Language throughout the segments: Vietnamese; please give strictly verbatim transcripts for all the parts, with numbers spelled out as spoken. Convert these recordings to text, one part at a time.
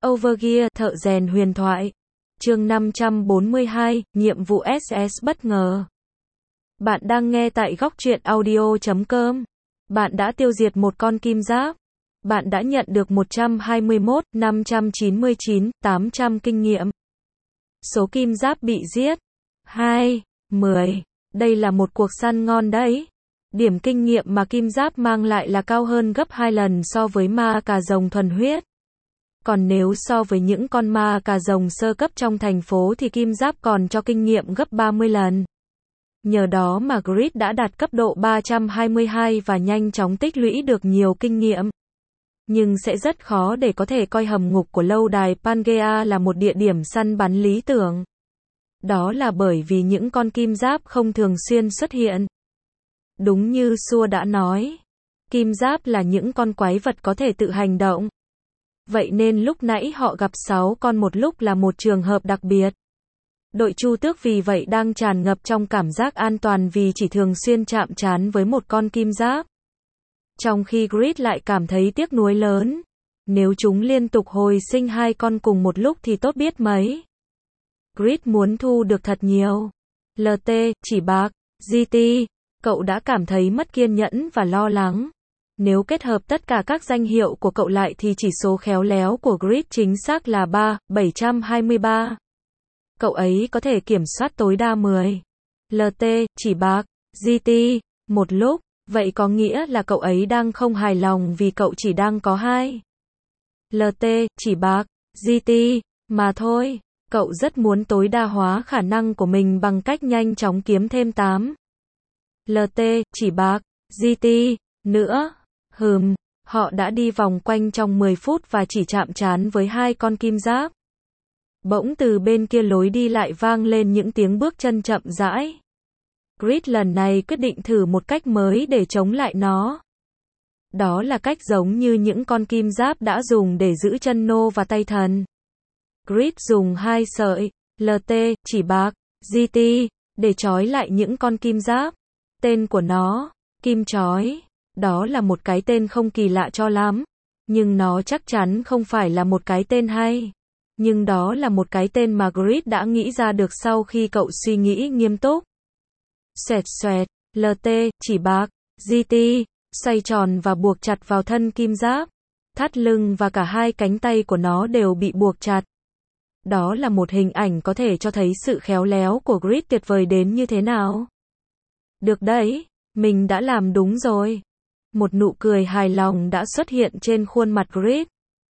Overgear, thợ rèn huyền thoại. Chương năm trăm bốn mươi hai, nhiệm vụ ét ét bất ngờ. Bạn đang nghe tại góc truyện audio chấm com. Bạn đã tiêu diệt một con kim giáp. Bạn đã nhận được một trăm hai mươi mốt nghìn năm trăm chín mươi chín, tám trăm kinh nghiệm. Số kim giáp bị giết. hai, mười. Đây là một cuộc săn ngon đấy. Điểm kinh nghiệm mà kim giáp mang lại là cao hơn gấp hai lần so với ma cà rồng thuần huyết. Còn nếu so với những con ma cà rồng sơ cấp trong thành phố thì kim giáp còn cho kinh nghiệm gấp ba mươi lần. Nhờ đó mà Grid đã đạt cấp độ ba trăm hai mươi hai và nhanh chóng tích lũy được nhiều kinh nghiệm. Nhưng sẽ rất khó để có thể coi hầm ngục của lâu đài Pangea là một địa điểm săn bắn lý tưởng. Đó là bởi vì những con kim giáp không thường xuyên xuất hiện. Đúng như Xua đã nói, kim giáp là những con quái vật có thể tự hành động. Vậy nên lúc nãy họ gặp sáu con một lúc là một trường hợp đặc biệt. Đội Chu Tước vì vậy đang tràn ngập trong cảm giác an toàn vì chỉ thường xuyên chạm trán với một con kim giáp. Trong khi Grid lại cảm thấy tiếc nuối lớn. Nếu chúng liên tục hồi sinh hai con cùng một lúc thì tốt biết mấy. Grid muốn thu được thật nhiều. lờ tê, chỉ bạc, giê tê, cậu đã cảm thấy mất kiên nhẫn và lo lắng. Nếu kết hợp tất cả các danh hiệu của cậu lại thì chỉ số khéo léo của Grid chính xác là ba nghìn bảy trăm hai mươi ba. Cậu ấy có thể kiểm soát tối đa mười. lờ tê, chỉ bạc, giê tê, một lúc, vậy có nghĩa là cậu ấy đang không hài lòng vì cậu chỉ đang có hai. lờ tê, chỉ bạc, giê tê, mà thôi. Cậu rất muốn tối đa hóa khả năng của mình bằng cách nhanh chóng kiếm thêm tám. lờ tê, chỉ bạc, giê tê, nữa. Hừm, họ đã đi vòng quanh trong mười phút và chỉ chạm trán với hai con kim giáp. Bỗng từ bên kia lối đi lại vang lên những tiếng bước chân chậm rãi. Grid lần này quyết định thử một cách mới để chống lại nó. Đó là cách giống như những con kim giáp đã dùng để giữ chân nô và tay thần. Grid dùng hai sợi, lờ tê, chỉ bạc, giê tê, để trói lại những con kim giáp. Tên của nó, kim trói. Đó là một cái tên không kỳ lạ cho lắm. Nhưng nó chắc chắn không phải là một cái tên hay. Nhưng đó là một cái tên mà Grid đã nghĩ ra được sau khi cậu suy nghĩ nghiêm túc. Xoẹt xoẹt, lờ tê, chỉ bạc, giê tê, xoay tròn và buộc chặt vào thân kim giáp. Thắt lưng và cả hai cánh tay của nó đều bị buộc chặt. Đó là một hình ảnh có thể cho thấy sự khéo léo của Grid tuyệt vời đến như thế nào. Được đấy, mình đã làm đúng rồi. Một nụ cười hài lòng đã xuất hiện trên khuôn mặt Grid.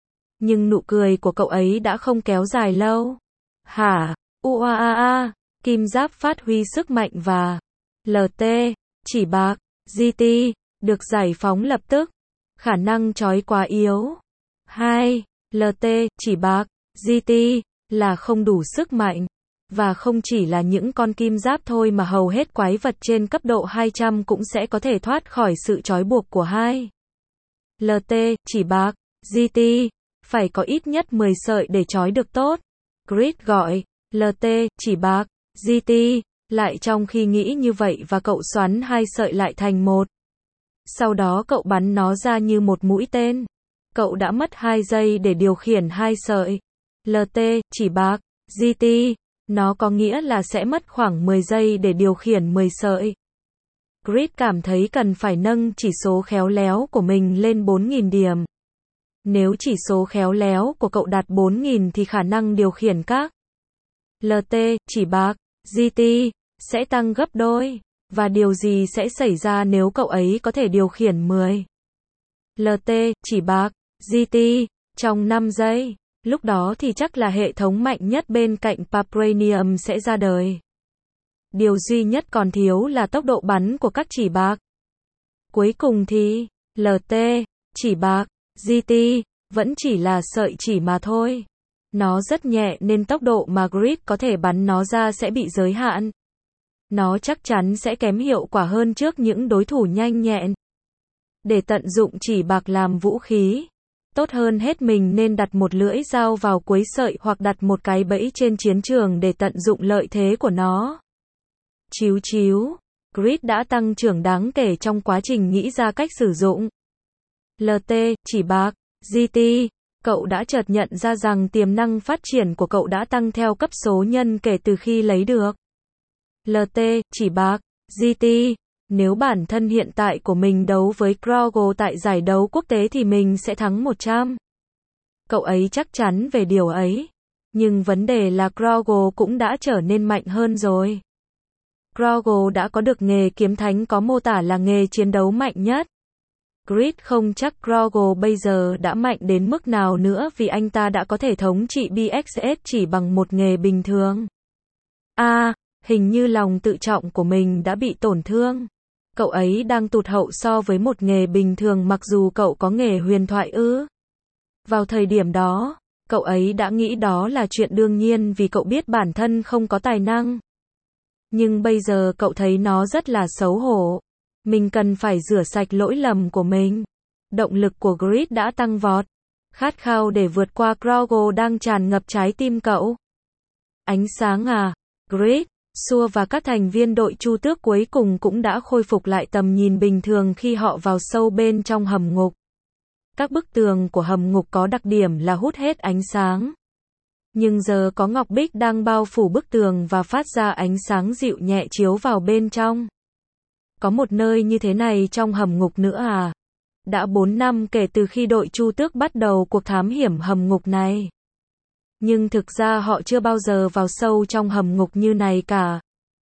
Nhưng nụ cười của cậu ấy đã không kéo dài lâu. Hả? Uaaa, kim giáp phát huy sức mạnh và lờ tê, chỉ bạc, giê tê, được giải phóng lập tức. Khả năng trói quá yếu. hai. lờ tê, chỉ bạc, giê tê, là không đủ sức mạnh. Và không chỉ là những con kim giáp thôi mà hầu hết quái vật trên cấp độ hai trăm cũng sẽ có thể thoát khỏi sự trói buộc của hai. lờ tê, chỉ bạc, giê tê, phải có ít nhất mười sợi để trói được tốt. Grid gọi, lờ tê, chỉ bạc, giê tê, lại trong khi nghĩ như vậy và cậu xoắn hai sợi lại thành một. Sau đó cậu bắn nó ra như một mũi tên. Cậu đã mất hai giây để điều khiển hai sợi. lờ tê, chỉ bạc, giê tê, nó có nghĩa là sẽ mất khoảng mười giây để điều khiển mười sợi. Grid cảm thấy cần phải nâng chỉ số khéo léo của mình lên bốn nghìn điểm. Nếu chỉ số khéo léo của cậu đạt bốn nghìn thì khả năng điều khiển các lờ tê, chỉ bạc, giê tê, sẽ tăng gấp đôi. Và điều gì sẽ xảy ra nếu cậu ấy có thể điều khiển mười lờ tê, chỉ bạc, giê tê, trong năm giây? Lúc đó thì chắc là hệ thống mạnh nhất bên cạnh Papranium sẽ ra đời. Điều duy nhất còn thiếu là tốc độ bắn của các chỉ bạc. Cuối cùng thì, lờ tê, chỉ bạc, giê tê, vẫn chỉ là sợi chỉ mà thôi. Nó rất nhẹ nên tốc độ mà Grid có thể bắn nó ra sẽ bị giới hạn. Nó chắc chắn sẽ kém hiệu quả hơn trước những đối thủ nhanh nhẹn. Để tận dụng chỉ bạc làm vũ khí, tốt hơn hết mình nên đặt một lưỡi dao vào cuối sợi hoặc đặt một cái bẫy trên chiến trường để tận dụng lợi thế của nó. Chíu chíu, Grid đã tăng trưởng đáng kể trong quá trình nghĩ ra cách sử dụng. lờ tê, chỉ bạc, giê tê, Cậu đã chợt nhận ra rằng tiềm năng phát triển của cậu đã tăng theo cấp số nhân kể từ khi lấy được lờ tê, chỉ bạc, giê tê. Nếu bản thân hiện tại của mình đấu với Krogo tại giải đấu quốc tế thì mình sẽ thắng một trăm. Cậu ấy chắc chắn về điều ấy. Nhưng vấn đề là Krogo cũng đã trở nên mạnh hơn rồi. Krogo đã có được nghề kiếm thánh có mô tả là nghề chiến đấu mạnh nhất. Grid không chắc Krogo bây giờ đã mạnh đến mức nào nữa vì anh ta đã có thể thống trị bê ích ét chỉ bằng một nghề bình thường. À, hình như lòng tự trọng của mình đã bị tổn thương. Cậu ấy đang tụt hậu so với một nghề bình thường mặc dù cậu có nghề huyền thoại ư. Vào thời điểm đó, cậu ấy đã nghĩ đó là chuyện đương nhiên vì cậu biết bản thân không có tài năng. Nhưng bây giờ cậu thấy nó rất là xấu hổ. Mình cần phải rửa sạch lỗi lầm của mình. Động lực của Grid đã tăng vọt. Khát khao để vượt qua Krogo đang tràn ngập trái tim cậu. Ánh sáng à, Grid, Sua và các thành viên đội Chu Tước cuối cùng cũng đã khôi phục lại tầm nhìn bình thường khi họ vào sâu bên trong hầm ngục. Các bức tường của hầm ngục có đặc điểm là hút hết ánh sáng. Nhưng giờ có ngọc bích đang bao phủ bức tường và phát ra ánh sáng dịu nhẹ chiếu vào bên trong. Có một nơi như thế này trong hầm ngục nữa à? Đã bốn năm kể từ khi đội Chu Tước bắt đầu cuộc thám hiểm hầm ngục này. Nhưng thực ra họ chưa bao giờ vào sâu trong hầm ngục như này cả.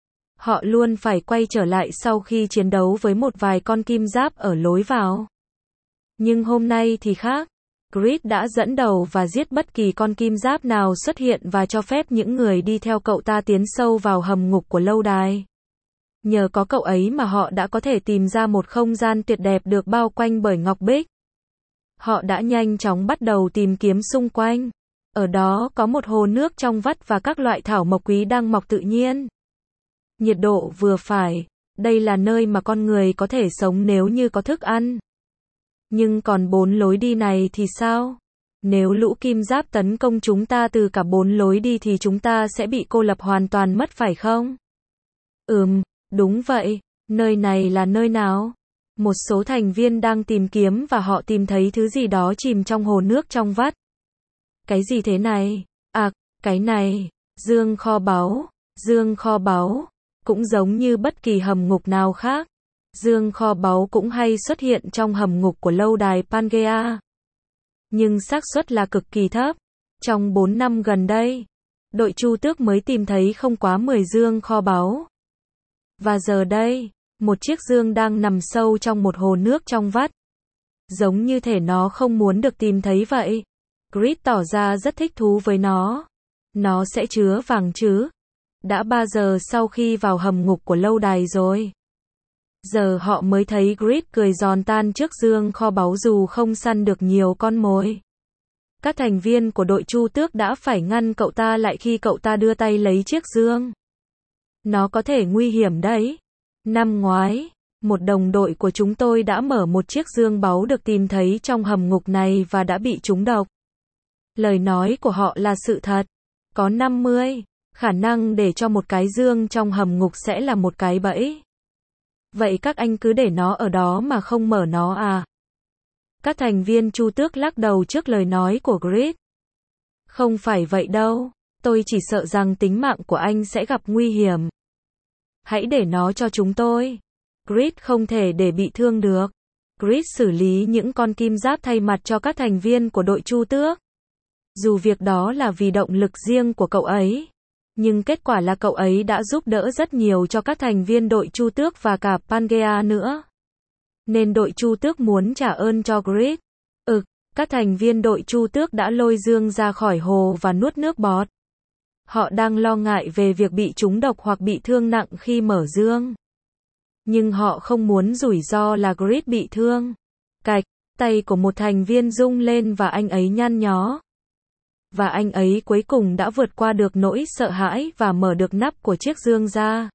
Họ luôn phải quay trở lại sau khi chiến đấu với một vài con kim giáp ở lối vào. Nhưng hôm nay thì khác. Grid đã dẫn đầu và giết bất kỳ con kim giáp nào xuất hiện và cho phép những người đi theo cậu ta tiến sâu vào hầm ngục của lâu đài. Nhờ có cậu ấy mà họ đã có thể tìm ra một không gian tuyệt đẹp được bao quanh bởi ngọc bích. Họ đã nhanh chóng bắt đầu tìm kiếm xung quanh. Ở đó có một hồ nước trong vắt và các loại thảo mộc quý đang mọc tự nhiên. Nhiệt độ vừa phải. Đây là nơi mà con người có thể sống nếu như có thức ăn. Nhưng còn bốn lối đi này thì sao? Nếu lũ kim giáp tấn công chúng ta từ cả bốn lối đi thì chúng ta sẽ bị cô lập hoàn toàn mất phải không? Ừm, đúng vậy. Nơi này là nơi nào? Một số thành viên đang tìm kiếm và họ tìm thấy thứ gì đó chìm trong hồ nước trong vắt. Cái gì thế này? À, cái này. Dương kho báu. Dương kho báu. Cũng giống như bất kỳ hầm ngục nào khác. Dương kho báu cũng hay xuất hiện trong hầm ngục của lâu đài Pangea. Nhưng xác suất là cực kỳ thấp. Trong bốn năm gần đây, đội Chu Tước mới tìm thấy không quá mười dương kho báu. Và giờ đây, một chiếc dương đang nằm sâu trong một hồ nước trong vắt. Giống như thể nó không muốn được tìm thấy vậy. Grid tỏ ra rất thích thú với nó. Nó sẽ chứa vàng chứ? Đã ba giờ sau khi vào hầm ngục của lâu đài rồi. Giờ họ mới thấy Grid cười giòn tan trước dương kho báu dù không săn được nhiều con mồi. Các thành viên của đội Chu Tước đã phải ngăn cậu ta lại khi cậu ta đưa tay lấy chiếc dương. Nó có thể nguy hiểm đấy. Năm ngoái, một đồng đội của chúng tôi đã mở một chiếc dương báu được tìm thấy trong hầm ngục này và đã bị trúng độc. Lời nói của họ là sự thật. Có năm mươi khả năng để cho một cái dương trong hầm ngục sẽ là một cái bẫy. Vậy các anh cứ để nó ở đó mà không mở nó à? Các thành viên Chu Tước lắc đầu trước lời nói của Grid. Không phải vậy đâu, tôi chỉ sợ rằng tính mạng của anh sẽ gặp nguy hiểm. Hãy để nó cho chúng tôi. Grid không thể để bị thương được. Grid xử lý những con kim giáp thay mặt cho các thành viên của đội Chu Tước. Dù việc đó là vì động lực riêng của cậu ấy. Nhưng kết quả là cậu ấy đã giúp đỡ rất nhiều cho các thành viên đội Chu Tước và cả Pangea nữa. Nên đội Chu Tước muốn trả ơn cho Grid. Ừ, các thành viên đội Chu Tước đã lôi dương ra khỏi hồ và nuốt nước bọt. Họ đang lo ngại về việc bị trúng độc hoặc bị thương nặng khi mở dương. Nhưng họ không muốn rủi ro là Grid bị thương. Cạch, tay của một thành viên rung lên và anh ấy nhăn nhó. Và anh ấy cuối cùng đã vượt qua được nỗi sợ hãi và mở được nắp của chiếc dương ra.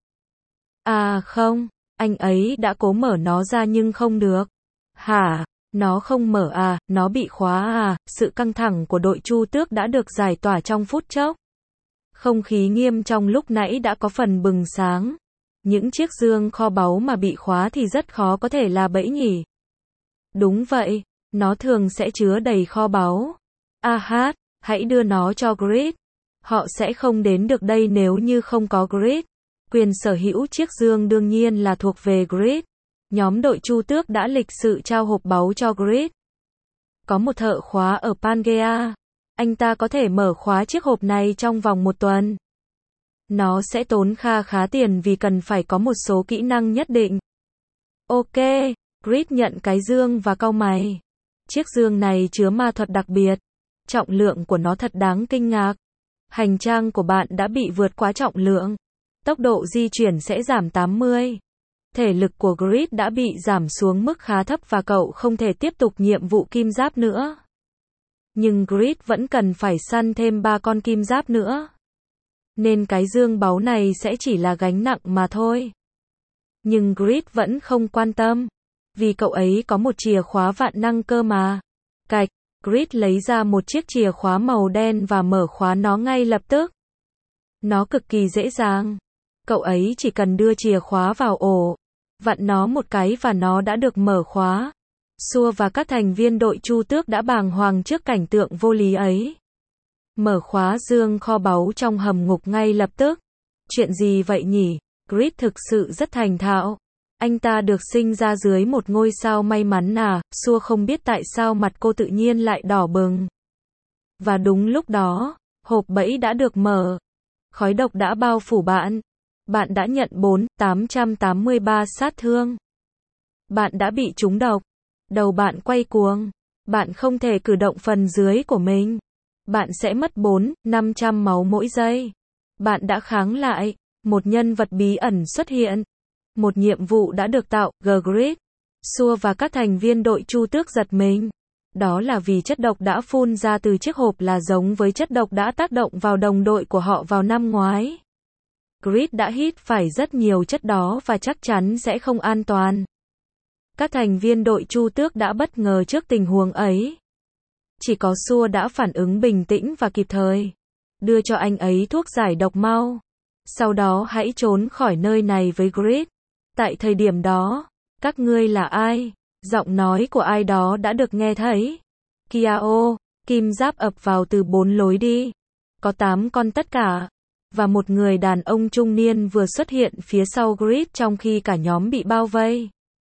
À không, anh ấy đã cố mở nó ra nhưng không được. Hả? Nó không mở à, nó bị khóa à? Sự căng thẳng của đội Chu Tước đã được giải tỏa trong phút chốc. Không khí nghiêm trong lúc nãy đã có phần bừng sáng. Những chiếc dương kho báu mà bị khóa thì rất khó có thể là bẫy nhỉ. Đúng vậy, nó thường sẽ chứa đầy kho báu. A hát, hãy đưa nó cho Grid. Họ sẽ không đến được đây nếu như không có Grid. Quyền sở hữu chiếc dương đương nhiên là thuộc về Grid. Nhóm đội Chu Tước đã lịch sự trao hộp báu cho Grid. Có một thợ khóa ở Pangea. Anh ta có thể mở khóa chiếc hộp này trong vòng một tuần. Nó sẽ tốn kha khá tiền vì cần phải có một số kỹ năng nhất định. Ok, Grid nhận cái dương và cau mày. Chiếc dương này chứa ma thuật đặc biệt. Trọng lượng của nó thật đáng kinh ngạc. Hành trang của bạn đã bị vượt quá trọng lượng. Tốc độ di chuyển sẽ giảm tám mươi. Thể lực của Grid đã bị giảm xuống mức khá thấp và cậu không thể tiếp tục nhiệm vụ kim giáp nữa. Nhưng Grid vẫn cần phải săn thêm ba con kim giáp nữa. Nên cái dương báu này sẽ chỉ là gánh nặng mà thôi. Nhưng Grid vẫn không quan tâm. Vì cậu ấy có một chìa khóa vạn năng cơ mà. Cạch, Grid lấy ra một chiếc chìa khóa màu đen và mở khóa nó ngay lập tức. Nó cực kỳ dễ dàng. Cậu ấy chỉ cần đưa chìa khóa vào ổ, vặn nó một cái và nó đã được mở khóa. Sua và các thành viên đội Chu Tước đã bàng hoàng trước cảnh tượng vô lý ấy. Mở khóa dương kho báu trong hầm ngục ngay lập tức. Chuyện gì vậy nhỉ? Grid thực sự rất thành thạo. Anh ta được sinh ra dưới một ngôi sao may mắn à? Sua không biết tại sao mặt cô tự nhiên lại đỏ bừng. Và đúng lúc đó, hộp bẫy đã được mở. Khói độc đã bao phủ bạn. Bạn đã nhận bốn nghìn tám trăm tám mươi ba sát thương. Bạn đã bị trúng độc. Đầu bạn quay cuồng. Bạn không thể cử động phần dưới của mình. Bạn sẽ mất bốn nghìn năm trăm máu mỗi giây. Bạn đã kháng lại. Một nhân vật bí ẩn xuất hiện. Một nhiệm vụ đã được tạo, Grid. Sua và các thành viên đội Chu Tước giật mình. Đó là vì chất độc đã phun ra từ chiếc hộp là giống với chất độc đã tác động vào đồng đội của họ vào năm ngoái. Grid đã hít phải rất nhiều chất đó và chắc chắn sẽ không an toàn. Các thành viên đội Chu Tước đã bất ngờ trước tình huống ấy. Chỉ có Sua đã phản ứng bình tĩnh và kịp thời. Đưa cho anh ấy thuốc giải độc mau. Sau đó hãy trốn khỏi nơi này với Grid. Tại thời điểm đó, các ngươi là ai? Giọng nói của ai đó đã được nghe thấy. Kiao, kim giáp ập vào từ bốn lối đi. Có tám con tất cả. Và một người đàn ông trung niên vừa xuất hiện phía sau Grid trong khi cả nhóm bị bao vây.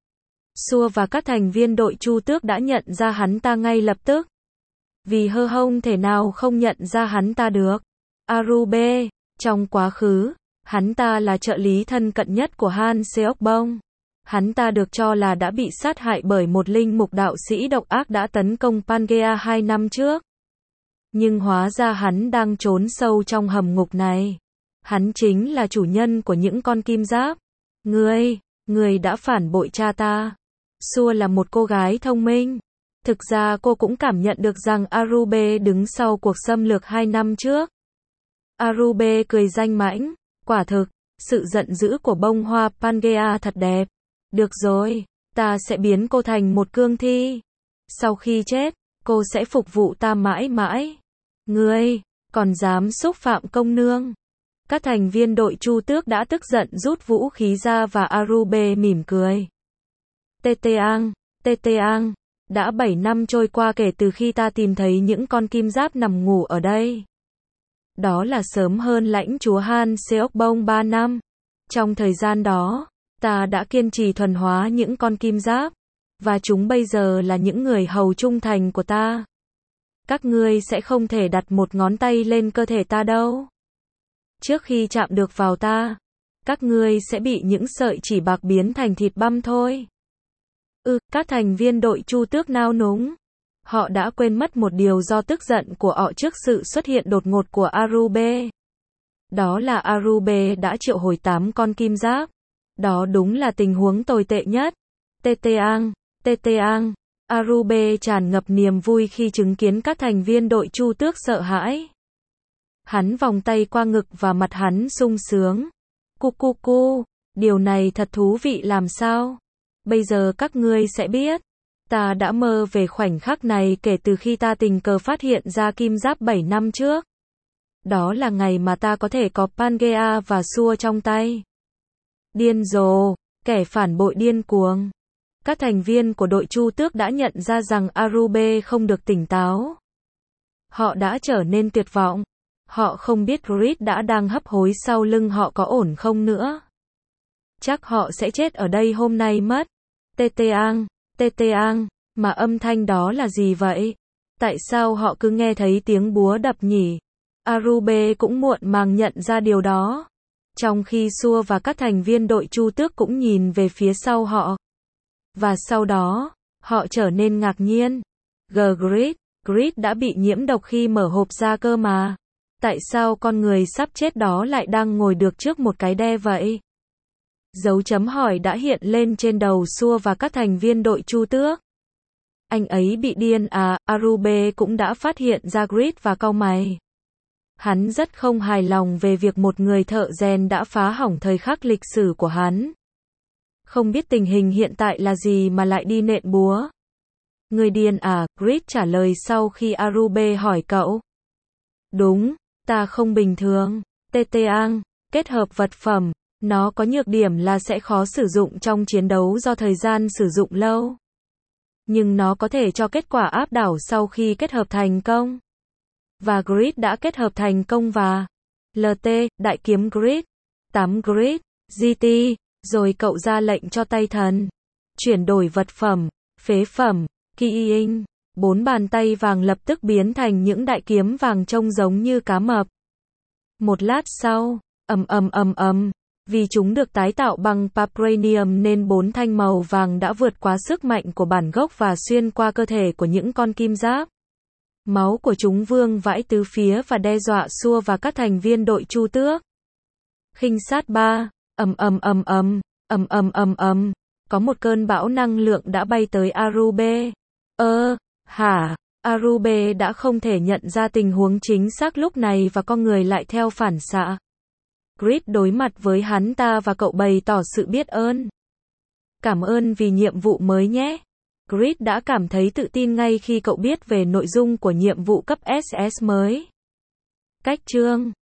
Sua và các thành viên đội Chu Tước đã nhận ra hắn ta ngay lập tức. Vì hơ hông thể nào không nhận ra hắn ta được. Arube, trong quá khứ, hắn ta là trợ lý thân cận nhất của Han Seokbong. Hắn ta được cho là đã bị sát hại bởi một linh mục đạo sĩ độc ác đã tấn công Pangea hai năm trước. Nhưng hóa ra hắn đang trốn sâu trong hầm ngục này. Hắn chính là chủ nhân của những con kim giáp. Ngươi, ngươi đã phản bội cha ta. Sua là một cô gái thông minh. Thực ra cô cũng cảm nhận được rằng Arube đứng sau cuộc xâm lược hai năm trước. Arube cười danh mãnh. Quả thực, sự giận dữ của bông hoa Pangea thật đẹp. Được rồi, ta sẽ biến cô thành một cương thi. Sau khi chết, cô sẽ phục vụ ta mãi mãi. Ngươi, còn dám xúc phạm công nương. Các thành viên đội Chu Tước đã tức giận rút vũ khí ra và Arube mỉm cười. Teteang, Teteang, đã bảy năm trôi qua kể từ khi ta tìm thấy những con kim giáp nằm ngủ ở đây. Đó là sớm hơn lãnh chúa Han Seokbong ba năm. Trong thời gian đó, ta đã kiên trì thuần hóa những con kim giáp. Và chúng bây giờ là những người hầu trung thành của ta. Các ngươi sẽ không thể đặt một ngón tay lên cơ thể ta đâu. Trước khi chạm được vào ta, các ngươi sẽ bị những sợi chỉ bạc biến thành thịt băm thôi. Ừ, các thành viên đội Chu Tước nao núng. Họ đã quên mất một điều do tức giận của họ trước sự xuất hiện đột ngột của Arube. Đó là Arube đã triệu hồi tám con kim giáp. Đó đúng là tình huống tồi tệ nhất. Teteang, Teteang, Arube tràn ngập niềm vui khi chứng kiến các thành viên đội Chu Tước sợ hãi. Hắn vòng tay qua ngực và mặt hắn sung sướng. Cu cu cu, điều này thật thú vị làm sao? Bây giờ các ngươi sẽ biết. Ta đã mơ về khoảnh khắc này kể từ khi ta tình cờ phát hiện ra kim giáp bảy năm trước. Đó là ngày mà ta có thể có Pangea và Sua trong tay. Điên rồ, kẻ phản bội điên cuồng. Các thành viên của đội Chu Tước đã nhận ra rằng Arube không được tỉnh táo. Họ đã trở nên tuyệt vọng. Họ không biết Grid đã đang hấp hối sau lưng họ có ổn không nữa. Chắc họ sẽ chết ở đây hôm nay mất. Tê tê ang, tê tê ang, mà âm thanh đó là gì vậy? Tại sao họ cứ nghe thấy tiếng búa đập nhỉ? Arube cũng muộn màng nhận ra điều đó. Trong khi Sua và các thành viên đội Chu Tước cũng nhìn về phía sau họ. Và sau đó, họ trở nên ngạc nhiên. G. Grid, Grid đã bị nhiễm độc khi mở hộp ra cơ mà. Tại sao con người sắp chết đó lại đang ngồi được trước một cái đe vậy? Dấu chấm hỏi đã hiện lên trên đầu Sua và các thành viên đội Chu Tước. Anh ấy bị điên à? Arube cũng đã phát hiện ra Grid và cau mày. Hắn rất không hài lòng về việc một người thợ rèn đã phá hỏng thời khắc lịch sử của hắn. Không biết tình hình hiện tại là gì mà lại đi nện búa. Người điên à? Grid trả lời sau khi Arube hỏi cậu. Đúng, ta không bình thường. Tê tê ang, kết hợp vật phẩm. Nó có nhược điểm là sẽ khó sử dụng trong chiến đấu do thời gian sử dụng lâu. Nhưng nó có thể cho kết quả áp đảo sau khi kết hợp thành công. Và Grid đã kết hợp thành công và lờ tê, đại kiếm Grid, tám Grid, giê tê, rồi cậu ra lệnh cho tay thần. Chuyển đổi vật phẩm, phế phẩm, keying, bốn bàn tay vàng lập tức biến thành những đại kiếm vàng trông giống như cá mập. Một lát sau, ầm ầm ầm ầm, vì chúng được tái tạo bằng Papranium nên bốn thanh màu vàng đã vượt quá sức mạnh của bản gốc và xuyên qua cơ thể của những con kim giáp. Máu của chúng vương vãi tứ phía và đe dọa Sua và các thành viên đội Chu Tước. Khinh sát ba, ầm ầm ầm ầm, ầm ầm ầm ầm, có một cơn bão năng lượng đã bay tới Arube. Ơ, hả? Arube đã không thể nhận ra tình huống chính xác lúc này và con người lại theo phản xạ. Grid đối mặt với hắn ta và cậu bày tỏ sự biết ơn. Cảm ơn vì nhiệm vụ mới nhé. Grid đã cảm thấy tự tin ngay khi cậu biết về nội dung của nhiệm vụ cấp ét ét mới. Cách chương